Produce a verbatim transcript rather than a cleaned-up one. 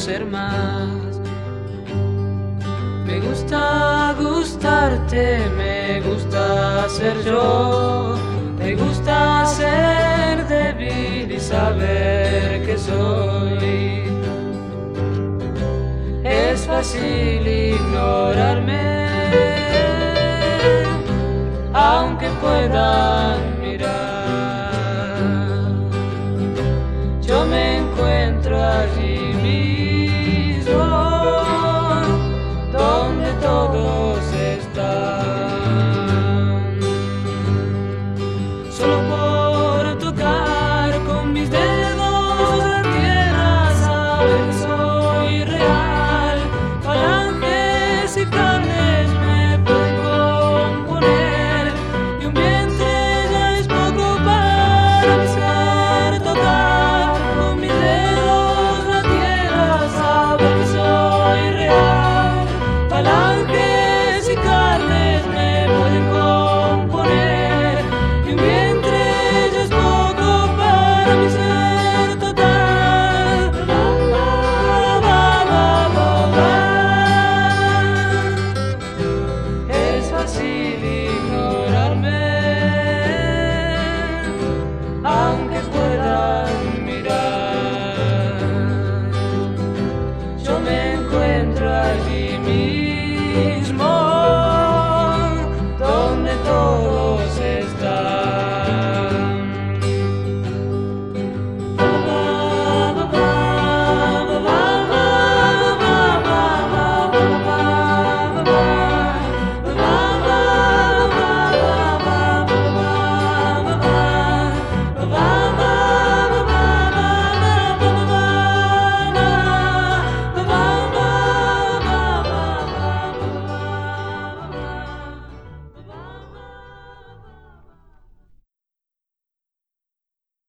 ser más. Me gusta gustarte, me gusta ser yo, me gusta ser débil y saber que soy. Es fácil ignorarme, aunque puedan mirar. Yo me encuentro allí mismo, donde todos están. Solo por tocar con mis dedos la tierra, saber que soy real. Falanges y carnes me pueden componer, y un vientre ya es poco para mi ser. Tocar con mis dedos la tierra, saber que soy real. Falanges y carnes me pueden componer, y un vientre ya es poco para mi ser total. Ba, ba, ba, ba, ba. Es fácil ignorarme, aunque puedan mirar. Yo me encuentro allí mismo,